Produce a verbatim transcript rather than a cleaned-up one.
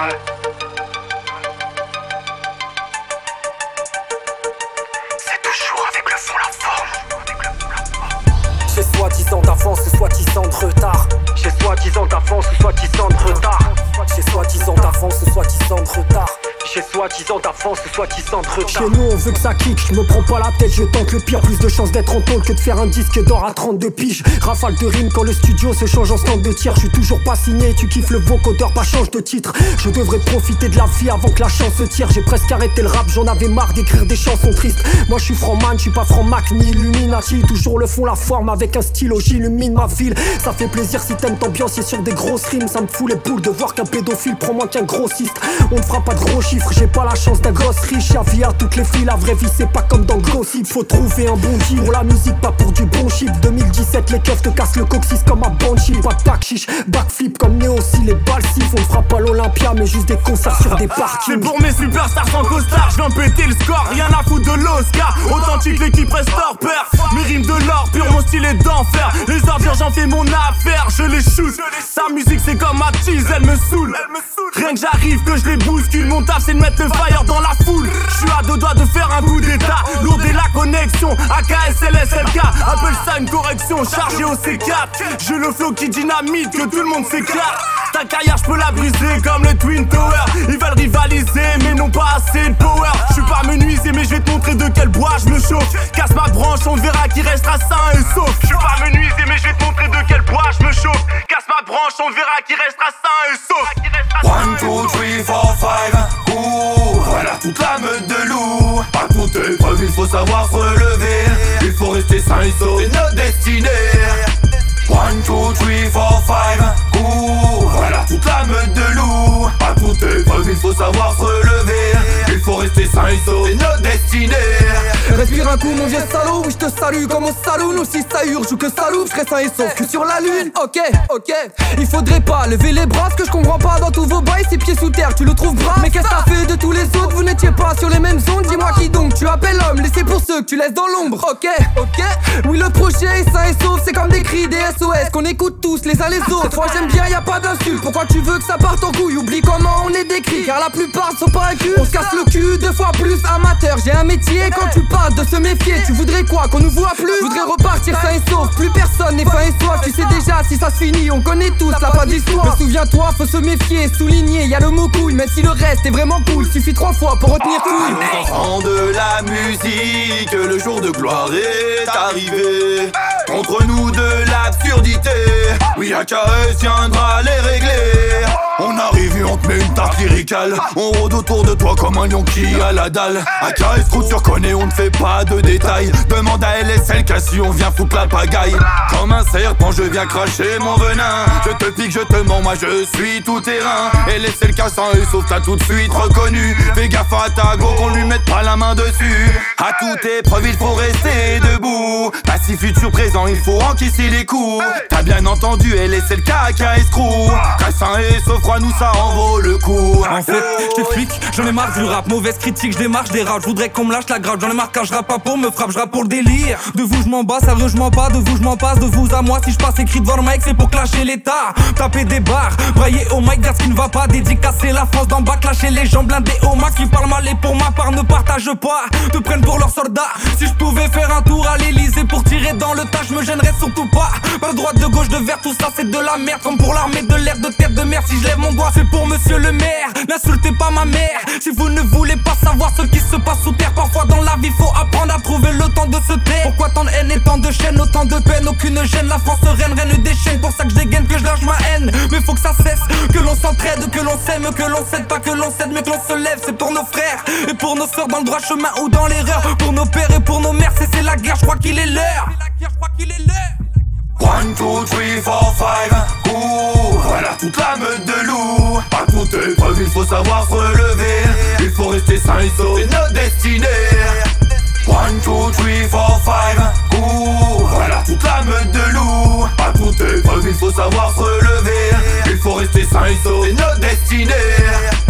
C'est toujours avec le fond la forme. J'ai soi-disant d'avance ou soi-disant de retard. J'ai soi-disant d'avance ou soi-disant de retard. J'ai soi-disant d'avance ou soi-disant de retard. J'ai soi-disant d'avance ou soi-disant de retard. Chez nous on veut que ça kick, je me prends pas la tête, je tente le pire. Plus de chances d'être en tôle que de faire un disque d'or à trente-deux piges. Rafale de rimes quand le studio se change en stand de tir. Je suis toujours pas signé, tu kiffes le vocodeur, bah change de titre. Je devrais profiter de la vie avant que la chance se tire. J'ai presque arrêté le rap, j'en avais marre d'écrire des chansons tristes. Moi je suis franc-man, je suis pas franc-mac ni Illuminati. Toujours le fond, la forme avec un stylo, j'illumine ma ville. Ça fait plaisir si t'aimes t'ambiancer sur des grosses rimes. Ça me fout les boules de voir qu'un pédophile prend moins qu'un grossiste. On ne fera pas de gros chiffres, j'ai pas la chance d'un gosse riche. Y'a vie à toutes les filles, la vraie vie c'est pas comme dans Gossip. Faut trouver un bon deal pour la musique, pas pour du bon chip. deux mille dix-sept, les keufs te cassent le coccyx comme un banshee. Pas de back chiche, backflip comme Néo si les balles sifflent. On ne fera pas l'Olympia mais juste des concerts sur des parkings. C'est pour mes superstars sans costard, je viens péter le score, rien à foutre de l'Oscar. Authentique l'équipe reste hors pair. Mes rimes de l'or pur, mon style est d'enfer. Les ordures j'en fais mon affaire, je les shoot. Sa musique c'est comme ma tease, elle me saoule. Rien que j'arrive que je les bouscule, mon taf c'est de mettre le fire dans la foule. Je suis à deux doigts de faire un coup d'état, lourde et la connexion. A K S L S L K, appelle ça une correction, chargé au C quatre. J'ai le flow qui dynamite, que tout le monde s'éclate. Ta carrière je peux la briser comme les Twin Towers. Ils veulent rivaliser mais n'ont pas assez de power. Je suis pas menuisier mais je vais te montrer de quel bois je me chauffe. Casse ma branche, on verra qui restera sain et sauf. Je suis pas menuisier mais je vais te montrer de quel bois je me chauffe. Casse ma branche, on verra qui restera sain et sauf. One, two, three, four, five. Ouh, voilà toute la meute de loups. Pas toute épreuve, il faut savoir se relever. Il faut rester sain et sauf, c'est notre destinée. One, two, three, four, five. Ouh, voilà toute la meute de loups. Pas toute épreuve, il faut savoir se relever. Il faut rester sain et sauf, c'est notre destinée. Respire un coup mon vieux salaud, oui je te salue comme au saloon. Ou si ça urge ou que ça loupe, je serai sain et sauf que sur la lune. Ok, ok, il faudrait pas lever les bras. Ce que je comprends pas dans tous vos bails, c'est pieds sous terre, tu le trouves brave. Mais qu'est-ce que t'as fait de tous les autres, vous n'étiez pas sur les mêmes ondes. Dis-moi qui donc tu appelles homme, laissez pour ceux que tu laisses dans l'ombre. Ok, ok, oui le projet est sain et sauf, c'est comme des cris des S O S qu'on écoute tous les uns les autres. Cette fois j'aime bien, y a pas d'insulte, pourquoi tu veux que ça parte en couille? Oublie comment on est décrit, car la plupart sont pas un cul. On se casse le cul deux fois plus amateur, j'ai un métier quand tu parles de se méfier. Tu voudrais quoi, qu'on nous voit plus? Je voudrais repartir sain et sauf, plus personne n'est fin et soif. Tu sais déjà si ça se finit, on connaît tous la fin de l'histoire. Mais souviens-toi, faut se méfier, souligner, y'a le mot couille. Même si le reste est vraiment cool, suffit trois fois pour retenir couille. Enfant de la musique, le jour de gloire est arrivé. Contre nous de l'absurdité, oui A K S viendra les régler. On arrive et on te met une tarte lyricale. On rôde autour de toi comme un lion qui a la dalle. A K S trop tu reconnais, on ne fait pas de détails. Demande à L S L K si on vient foutre la pagaille. Comme un serpent je viens cracher mon venin. Je te pique, je te mens, moi je suis tout terrain. L S L K sain et sauf t'as tout de suite reconnu. Fais gaffe à ta go qu'on lui mette pas la main dessus. À toute épreuve il faut rester debout. Passif futur présent il faut encaisser les coups. T'as bien entendu L S L K, A K S crew. Sain et sauf crois-nous ça en vaut le coup. En fait je t'explique, j'en ai marre du rap. Mauvaise critique, je démarche des raps. Je voudrais qu'on me lâche la grave. J'en ai marre car je rappe pas pour me frappe, je rappe pour le délire. De vous je m'en bats, sérieusement pas. De vous je m'en passe, de vous à moi. Si je passe écrit devant le mic c'est pour clasher l'état. Taper des barres, brailler au mic, dire ce qui ne va pas. Dédicacer la France d'en bas, clasher les gens blindés au max. Qui parlent mal et pour ma part ne partagent pas. Te prennent pour leurs soldats. Si je pouvais faire un tour à l'Elysée pour tirer dans le tas, je me gênerais surtout pas. Pas de droite, de gauche, de vert, tout ça c'est de la merde. Comme pour l'armée de l'air, de tête de mer. Si je lève mon doigt c'est pour monsieur le maire. N'insultez pas ma mère. Si vous ne voulez pas savoir ce qui se passe sous terre, parfois dans la vie faut apprendre à trouver le temps de se taire. Pourquoi tant de haine et tant de chaîne, autant de peine, aucune gêne. La France reine, reine des chaînes, pour ça que je dégaine, que je lâche ma haine. Mais faut que ça cesse, que l'on s'entraide, que l'on s'aime, que l'on cède, pas que l'on cède, mais que l'on se lève. C'est pour nos frères et pour nos sœurs dans le droit chemin ou dans l'erreur. Pour nos pères et pour nos mères, c'est c'est la guerre, je crois qu'il est l'heure. Je crois qu'il est l'heure. One, two, three, four, five. Ouh, voilà toute la meute de loups. Pas toute épreuve, il faut savoir se relever. Il faut rester sain et sauf, c'est notre destinée. One, two, three, four, five. Ouh, voilà toute la meute de loups. Pas toute épreuve, il faut savoir se relever. Il faut rester sain et sauf, c'est notre destinée.